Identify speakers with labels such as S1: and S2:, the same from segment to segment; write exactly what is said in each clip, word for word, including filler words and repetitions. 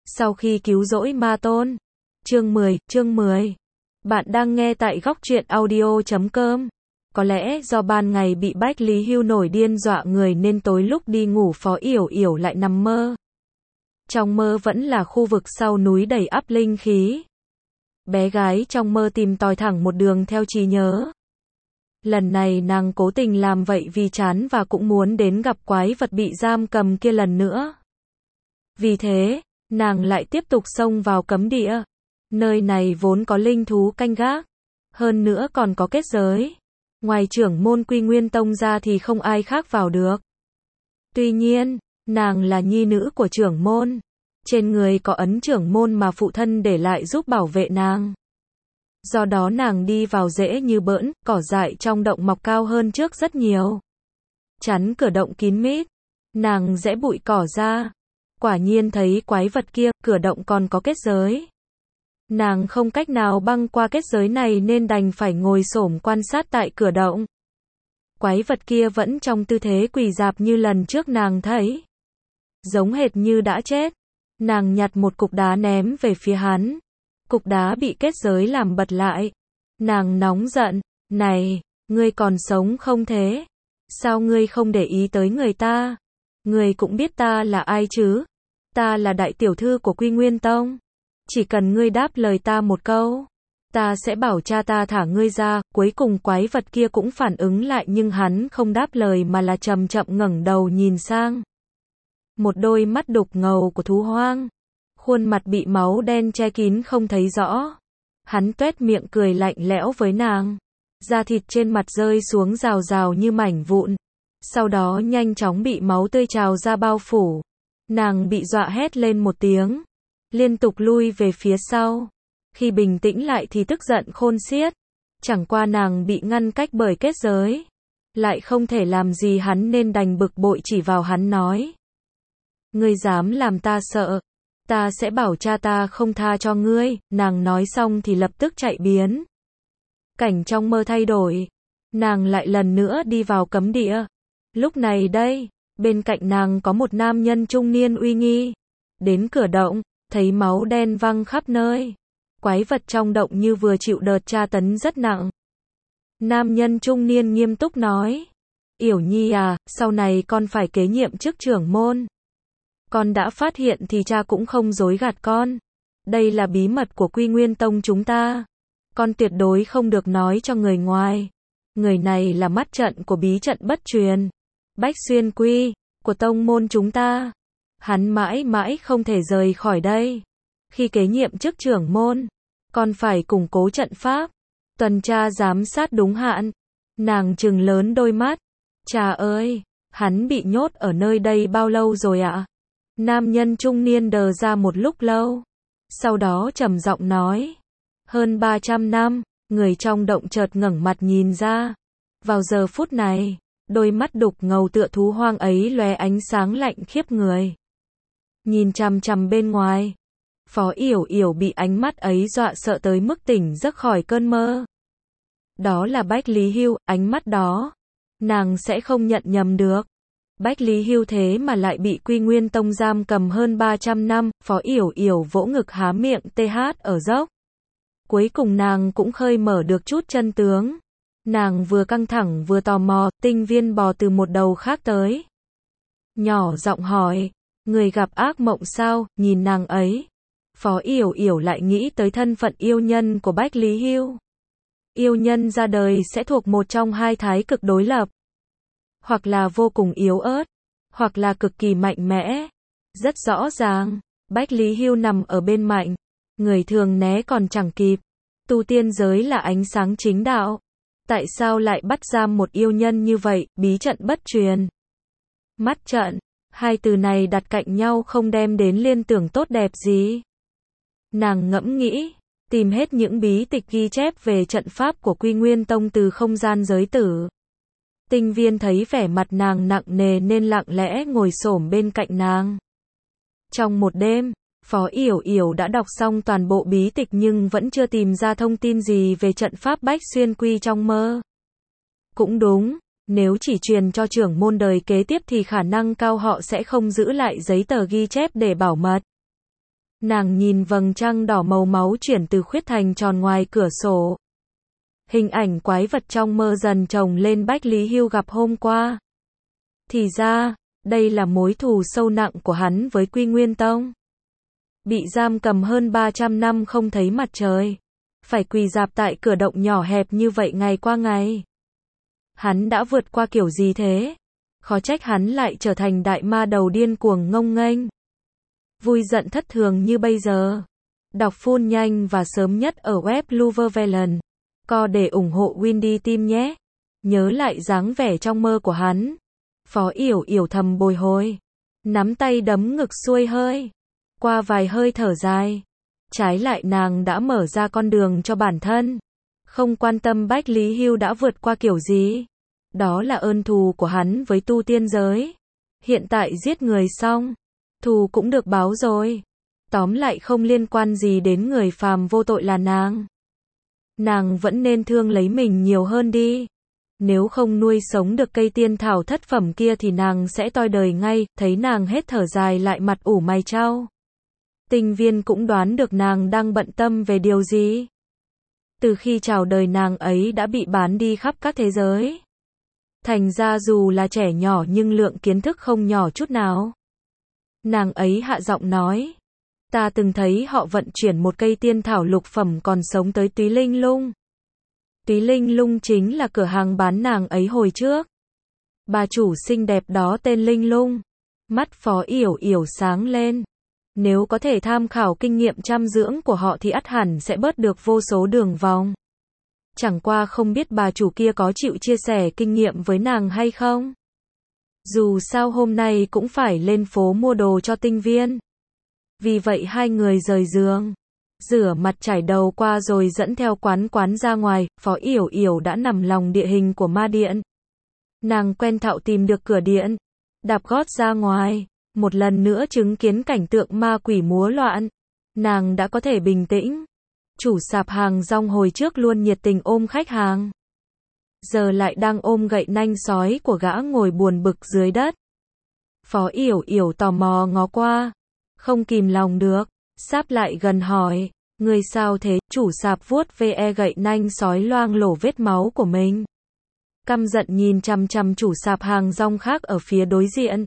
S1: Sau khi cứu rỗi ma tôn. Chương mười, chương mười. Bạn đang nghe tại góc truyện audio chấm com. Có lẽ do ban ngày bị Bách Lý Hưu nổi điên dọa người nên tối lúc đi ngủ Phó Yểu Yểu lại nằm mơ. Trong mơ vẫn là khu vực sau núi đầy ắp linh khí. Bé gái trong mơ tìm tòi thẳng một đường theo trí nhớ. Lần này nàng cố tình làm vậy vì chán và cũng muốn đến gặp quái vật bị giam cầm kia lần nữa. Vì thế, nàng lại tiếp tục xông vào cấm địa. Nơi này vốn có linh thú canh gác. Hơn nữa còn có kết giới. Ngoài trưởng môn Quy Nguyên Tông ra thì không ai khác vào được. Tuy nhiên, nàng là nhi nữ của trưởng môn. Trên người có ấn trưởng môn mà phụ thân để lại giúp bảo vệ nàng. Do đó nàng đi vào dễ như bỡn, cỏ dại trong động mọc cao hơn trước rất nhiều. Chắn cửa động kín mít. Nàng giẽ bụi cỏ ra. Quả nhiên thấy quái vật kia, cửa động còn có kết giới. Nàng không cách nào băng qua kết giới này nên đành phải ngồi xổm quan sát tại cửa động. Quái vật kia vẫn trong tư thế quỳ dạp như lần trước nàng thấy. Giống hệt như đã chết. Nàng nhặt một cục đá ném về phía hắn. Cục đá bị kết giới làm bật lại. Nàng nóng giận. Này, ngươi còn sống không thế? Sao ngươi không để ý tới người ta? Ngươi cũng biết ta là ai chứ? Ta là đại tiểu thư của Quy Nguyên Tông. Chỉ cần ngươi đáp lời ta một câu, ta sẽ bảo cha ta thả ngươi ra. Cuối cùng quái vật kia cũng phản ứng lại nhưng hắn không đáp lời mà là chậm chậm ngẩng đầu nhìn sang. Một đôi mắt đục ngầu của thú hoang. Khuôn mặt bị máu đen che kín không thấy rõ. Hắn tuét miệng cười lạnh lẽo với nàng. Da thịt trên mặt rơi xuống rào rào như mảnh vụn. Sau đó nhanh chóng bị máu tươi trào ra bao phủ. Nàng bị dọa hét lên một tiếng. Liên tục lui về phía sau. Khi bình tĩnh lại thì tức giận khôn xiết. Chẳng qua nàng bị ngăn cách bởi kết giới. Lại không thể làm gì hắn nên đành bực bội chỉ vào hắn nói. Ngươi dám làm ta sợ. Ta sẽ bảo cha ta không tha cho ngươi. Nàng nói xong thì lập tức chạy biến. Cảnh trong mơ thay đổi. Nàng lại lần nữa đi vào cấm địa. Lúc này đây, bên cạnh nàng có một nam nhân trung niên uy nghi. Đến cửa động, thấy máu đen văng khắp nơi. Quái vật trong động như vừa chịu đợt tra tấn rất nặng. Nam nhân trung niên nghiêm túc nói. Yểu Nhi à, sau này con phải kế nhiệm chức trưởng môn. Con đã phát hiện thì cha cũng không dối gạt con. Đây là bí mật của Quy Nguyên Tông chúng ta. Con tuyệt đối không được nói cho người ngoài. Người này là mắt trận của bí trận bất truyền. Bách Xuyên Quy, của tông môn chúng ta. Hắn mãi mãi không thể rời khỏi đây. Khi kế nhiệm chức trưởng môn, con phải củng cố trận pháp, tuần tra giám sát đúng hạn. Nàng trừng lớn đôi mắt. Cha ơi, hắn bị nhốt ở nơi đây bao lâu rồi ạ? Nam nhân trung niên đờ ra một lúc lâu. Sau đó trầm giọng nói. Hơn ba trăm năm, người trong động chợt ngẩng mặt nhìn ra. Vào giờ phút này, đôi mắt đục ngầu tựa thú hoang ấy lóe ánh sáng lạnh khiếp người. Nhìn chằm chằm bên ngoài. Phó Yểu Yểu bị ánh mắt ấy dọa sợ tới mức tỉnh giấc khỏi cơn mơ. Đó là Bách Lý Hưu, ánh mắt đó. Nàng sẽ không nhận nhầm được. Bách Lý Hưu thế mà lại bị Quy Nguyên Tông giam cầm hơn ba trăm năm. Phó Yểu Yểu vỗ ngực há miệng tê hát ở dốc. Cuối cùng nàng cũng khơi mở được chút chân tướng. Nàng vừa căng thẳng vừa tò mò, tinh viên bò từ một đầu khác tới. Nhỏ giọng hỏi, người gặp ác mộng sao? Nhìn nàng ấy. Phó Yểu Yểu lại nghĩ tới thân phận yêu nhân của Bách Lý Hưu. Yêu nhân ra đời sẽ thuộc một trong hai thái cực đối lập. Hoặc là vô cùng yếu ớt, hoặc là cực kỳ mạnh mẽ. Rất rõ ràng, Bách Lý Hưu nằm ở bên mạnh. Người thường né còn chẳng kịp. Tu tiên giới là ánh sáng chính đạo. Tại sao lại bắt giam một yêu nhân như vậy? Bí trận bất truyền. Mắt trận. Hai từ này đặt cạnh nhau không đem đến liên tưởng tốt đẹp gì. Nàng ngẫm nghĩ. Tìm hết những bí tịch ghi chép về trận pháp của Quy Nguyên Tông từ không gian giới tử. Tinh viên thấy vẻ mặt nàng nặng nề nên lặng lẽ ngồi xổm bên cạnh nàng. Trong một đêm, Phó Yểu Yểu đã đọc xong toàn bộ bí tịch nhưng vẫn chưa tìm ra thông tin gì về trận pháp Bách Xuyên Quy trong mơ. Cũng đúng, nếu chỉ truyền cho trưởng môn đời kế tiếp thì khả năng cao họ sẽ không giữ lại giấy tờ ghi chép để bảo mật. Nàng nhìn vầng trăng đỏ màu máu chuyển từ khuyết thành tròn ngoài cửa sổ. Hình ảnh quái vật trong mơ dần chồng lên Bách Lý Hưu gặp hôm qua. Thì ra, đây là mối thù sâu nặng của hắn với Quy Nguyên Tông. Bị giam cầm hơn ba trăm năm không thấy mặt trời. Phải quỳ rạp tại cửa động nhỏ hẹp như vậy ngày qua ngày. Hắn đã vượt qua kiểu gì thế? Khó trách hắn lại trở thành đại ma đầu điên cuồng ngông nghênh. Vui giận thất thường như bây giờ. Đọc full nhanh và sớm nhất ở web Luvervelen. Co để ủng hộ Windy Team nhé. Nhớ lại dáng vẻ trong mơ của hắn. Phó Yểu Yểu thầm bồi hồi. Nắm tay đấm ngực xuôi hơi. Qua vài hơi thở dài. Trái lại nàng đã mở ra con đường cho bản thân. Không quan tâm Bách Lý Hưu đã vượt qua kiểu gì. Đó là ơn thù của hắn với tu tiên giới. Hiện tại giết người xong. Thù cũng được báo rồi. Tóm lại không liên quan gì đến người phàm vô tội là nàng. Nàng vẫn nên thương lấy mình nhiều hơn đi. Nếu không nuôi sống được cây tiên thảo thất phẩm kia thì nàng sẽ toi đời ngay. Thấy nàng hết thở dài lại mặt ủ mày chau. Tinh Viên cũng đoán được nàng đang bận tâm về điều gì. Từ khi chào đời nàng ấy đã bị bán đi khắp các thế giới. Thành ra dù là trẻ nhỏ nhưng lượng kiến thức không nhỏ chút nào. Nàng ấy hạ giọng nói. Ta từng thấy họ vận chuyển một cây tiên thảo lục phẩm còn sống tới Túy Linh Lung. Túy Linh Lung chính là cửa hàng bán nàng ấy hồi trước. Bà chủ xinh đẹp đó tên Linh Lung. Mắt Phó Yểu Yểu sáng lên. Nếu có thể tham khảo kinh nghiệm chăm dưỡng của họ thì ắt hẳn sẽ bớt được vô số đường vòng. Chẳng qua không biết bà chủ kia có chịu chia sẻ kinh nghiệm với nàng hay không. Dù sao hôm nay cũng phải lên phố mua đồ cho Tinh Viên. Vì vậy hai người rời giường. Rửa mặt chải đầu qua rồi dẫn theo quán quán ra ngoài. Phó Yểu Yểu đã nằm lòng địa hình của ma điện. Nàng quen thạo tìm được cửa điện. Đạp gót ra ngoài. Một lần nữa chứng kiến cảnh tượng ma quỷ múa loạn. Nàng đã có thể bình tĩnh. Chủ sạp hàng rong hồi trước luôn nhiệt tình ôm khách hàng. Giờ lại đang ôm gậy nanh sói của gã ngồi buồn bực dưới đất. Phó Yểu Yểu tò mò ngó qua. Không kìm lòng được. Sáp lại gần hỏi. Người sao thế? Chủ sạp vuốt ve gậy nanh sói loang lổ vết máu của mình. Căm giận nhìn chằm chằm chủ sạp hàng rong khác ở phía đối diện.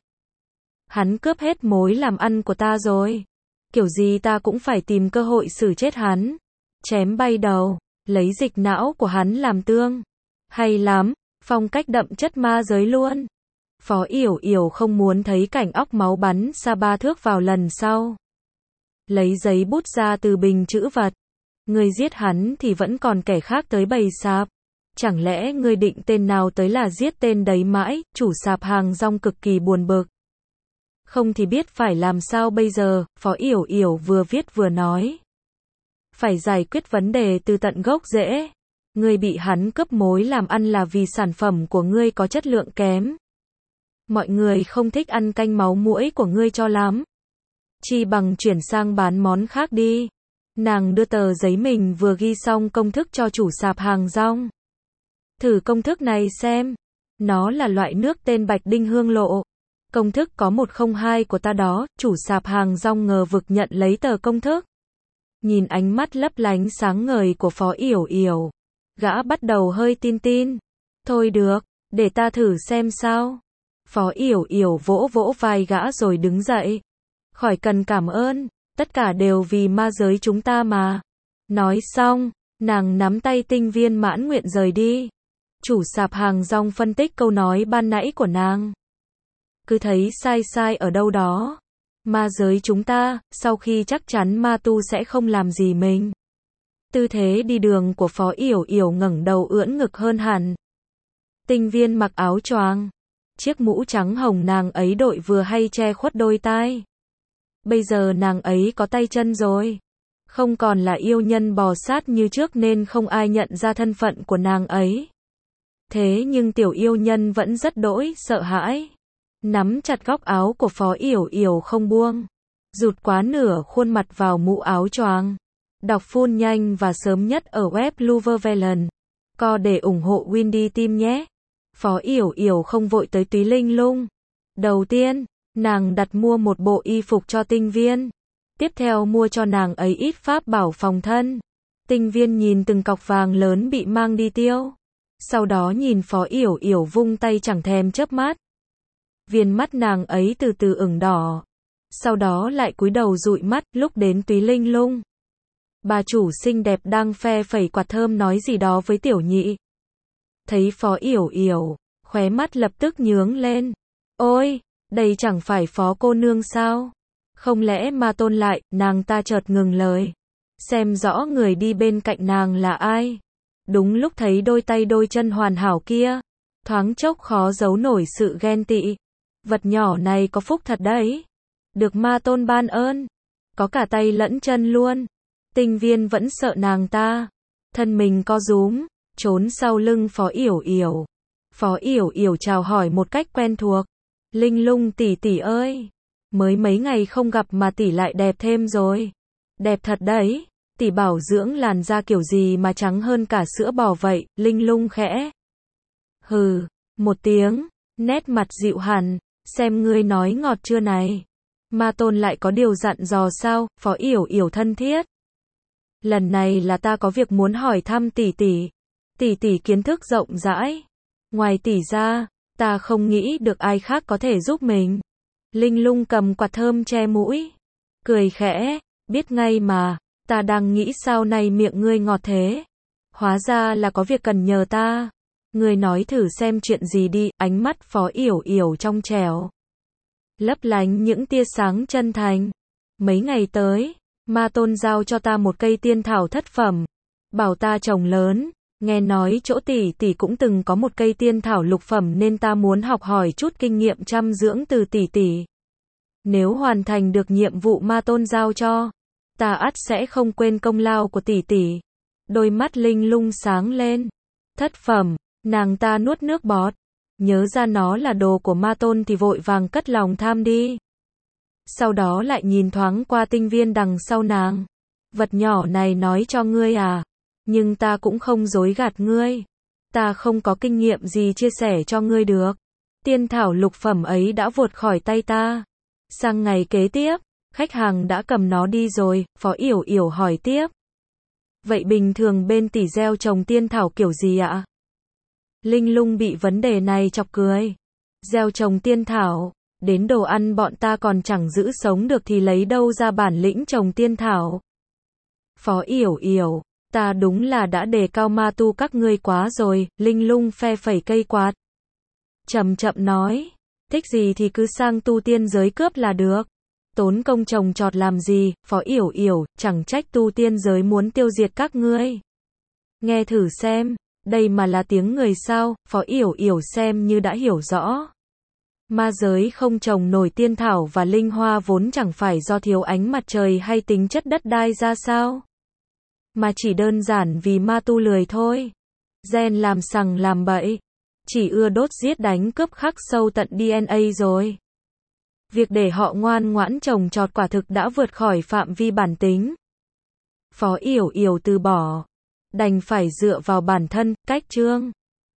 S1: Hắn cướp hết mối làm ăn của ta rồi. Kiểu gì ta cũng phải tìm cơ hội xử chết hắn. Chém bay đầu. Lấy dịch não của hắn làm tương. Hay lắm. Phong cách đậm chất ma giới luôn. Phó Yểu Yểu không muốn thấy cảnh óc máu bắn xa ba thước vào lần sau. Lấy giấy bút ra từ bình chữ vật. Người giết hắn thì vẫn còn kẻ khác tới bày sạp. Chẳng lẽ người định tên nào tới là giết tên đấy mãi? Chủ sạp hàng rong cực kỳ buồn bực. Không thì biết phải làm sao bây giờ. Phó Yểu Yểu vừa viết vừa nói. Phải giải quyết vấn đề từ tận gốc rễ. Ngươi bị hắn cướp mối làm ăn là vì sản phẩm của ngươi có chất lượng kém. Mọi người không thích ăn canh máu muỗi của ngươi cho lắm. Chi bằng chuyển sang bán món khác đi. Nàng đưa tờ giấy mình vừa ghi xong công thức cho chủ sạp hàng rong. Thử công thức này xem. Nó là loại nước tên Bạch Đinh Hương Lộ. Công thức có một không hai của ta đó. Chủ sạp hàng rong ngờ vực nhận lấy tờ công thức. Nhìn ánh mắt lấp lánh sáng ngời của Phó Yểu Yểu. Gã bắt đầu hơi tin tin. Thôi được, để ta thử xem sao. Phó Yểu Yểu vỗ vỗ vai gã rồi đứng dậy. Khỏi cần cảm ơn, tất cả đều vì ma giới chúng ta mà. Nói xong, nàng nắm tay Tinh Viên mãn nguyện rời đi. Chủ sạp hàng rong phân tích câu nói ban nãy của nàng. Cứ thấy sai sai ở đâu đó. Ma giới chúng ta, sau khi chắc chắn ma tu sẽ không làm gì mình. Tư thế đi đường của Phó Yểu Yểu ngẩng đầu ưỡn ngực hơn hẳn. Tinh Viên mặc áo choàng. Chiếc mũ trắng hồng nàng ấy đội vừa hay che khuất đôi tai. Bây giờ nàng ấy có tay chân rồi. Không còn là yêu nhân bò sát như trước nên không ai nhận ra thân phận của nàng ấy. Thế nhưng tiểu yêu nhân vẫn rất đỗi sợ hãi. Nắm chặt góc áo của Phó Yểu Yểu không buông. Rụt quá nửa khuôn mặt vào mũ áo choàng. Đọc full nhanh và sớm nhất ở web Luvervelen. Co để ủng hộ Windy Team nhé. Phó Yểu Yểu không vội tới Túy Linh Lung. Đầu tiên, nàng đặt mua một bộ y phục cho Tinh Viên. Tiếp theo mua cho nàng ấy ít pháp bảo phòng thân. Tinh Viên nhìn từng cọc vàng lớn bị mang đi tiêu. Sau đó nhìn Phó Yểu Yểu vung tay chẳng thèm chớp mắt. Viên mắt nàng ấy từ từ ửng đỏ. Sau đó lại cúi đầu dụi mắt, lúc đến Túy Linh Lung. Bà chủ xinh đẹp đang phe phẩy quạt thơm nói gì đó với tiểu nhị. Thấy Phó Yểu Yểu, khóe mắt lập tức nhướng lên. Ôi, đây chẳng phải Phó cô nương sao? Không lẽ Ma Tôn lại, nàng ta chợt ngừng lời. Xem rõ người đi bên cạnh nàng là ai. Đúng lúc thấy đôi tay đôi chân hoàn hảo kia. Thoáng chốc khó giấu nổi sự ghen tị. Vật nhỏ này có phúc thật đấy. Được Ma Tôn ban ơn. Có cả tay lẫn chân luôn. Tinh Viên vẫn sợ nàng ta. Thân mình co rúm, trốn sau lưng Phó Yểu Yểu. Phó Yểu Yểu chào hỏi một cách quen thuộc. Linh Lung tỷ tỷ ơi. Mới mấy ngày không gặp mà tỷ lại đẹp thêm rồi. Đẹp thật đấy. Tỷ bảo dưỡng làn da kiểu gì mà trắng hơn cả sữa bò vậy. Linh Lung khẽ hừ một tiếng, nét mặt dịu hẳn. Xem ngươi nói ngọt chưa này. Ma Tôn lại có điều dặn dò sao? Phó Yểu Yểu thân thiết. Lần này là ta có việc muốn hỏi thăm tỷ tỷ. Tỷ tỷ kiến thức rộng rãi. Ngoài tỷ ra, ta không nghĩ được ai khác có thể giúp mình. Linh Lung cầm quạt thơm che mũi. Cười khẽ, biết ngay mà, ta đang nghĩ sao nay miệng ngươi ngọt thế. Hóa ra là có việc cần nhờ ta. Ngươi nói thử xem chuyện gì đi, ánh mắt Phó Yểu Yểu trong trẻo. Lấp lánh những tia sáng chân thành. Mấy ngày tới, Ma Tôn giao cho ta một cây tiên thảo thất phẩm. Bảo ta trồng lớn, nghe nói chỗ tỷ tỷ cũng từng có một cây tiên thảo lục phẩm nên ta muốn học hỏi chút kinh nghiệm chăm dưỡng từ tỷ tỷ. Nếu hoàn thành được nhiệm vụ Ma Tôn giao cho, ta ắt sẽ không quên công lao của tỷ tỷ. Đôi mắt Linh Lung sáng lên. Thất phẩm, nàng ta nuốt nước bọt. Nhớ ra nó là đồ của Ma Tôn thì vội vàng cất lòng tham đi. Sau đó lại nhìn thoáng qua Tinh Viên đằng sau nàng. Vật nhỏ này nói cho ngươi à? Nhưng ta cũng không dối gạt ngươi. Ta không có kinh nghiệm gì chia sẻ cho ngươi được. Tiên thảo lục phẩm ấy đã vụt khỏi tay ta. Sang ngày kế tiếp, khách hàng đã cầm nó đi rồi. Phó Yểu Yểu hỏi tiếp. Vậy bình thường bên tỷ gieo trồng tiên thảo kiểu gì ạ? Linh Lung bị vấn đề này chọc cười. Gieo trồng tiên thảo, đến đồ ăn bọn ta còn chẳng giữ sống được thì lấy đâu ra bản lĩnh trồng tiên thảo. Phó Yểu Yểu, ta đúng là đã đề cao ma tu các ngươi quá rồi. Linh Lung phe phẩy cây quạt. Chậm chậm nói, thích gì thì cứ sang tu tiên giới cướp là được. Tốn công trồng trọt làm gì? Phó Yểu Yểu, chẳng trách tu tiên giới muốn tiêu diệt các ngươi. Nghe thử xem, đây mà là tiếng người sao? Phó Yểu Yểu xem như đã hiểu rõ. Ma giới không trồng nổi tiên thảo và linh hoa vốn chẳng phải do thiếu ánh mặt trời hay tính chất đất đai ra sao, mà chỉ đơn giản vì ma tu lười thôi. Gen làm sằng làm bậy, chỉ ưa đốt giết đánh cướp khắc sâu tận đê en a rồi. Việc để họ ngoan ngoãn trồng trọt quả thực đã vượt khỏi phạm vi bản tính. Phó Yểu Yểu từ bỏ, đành phải dựa vào bản thân, cách chương.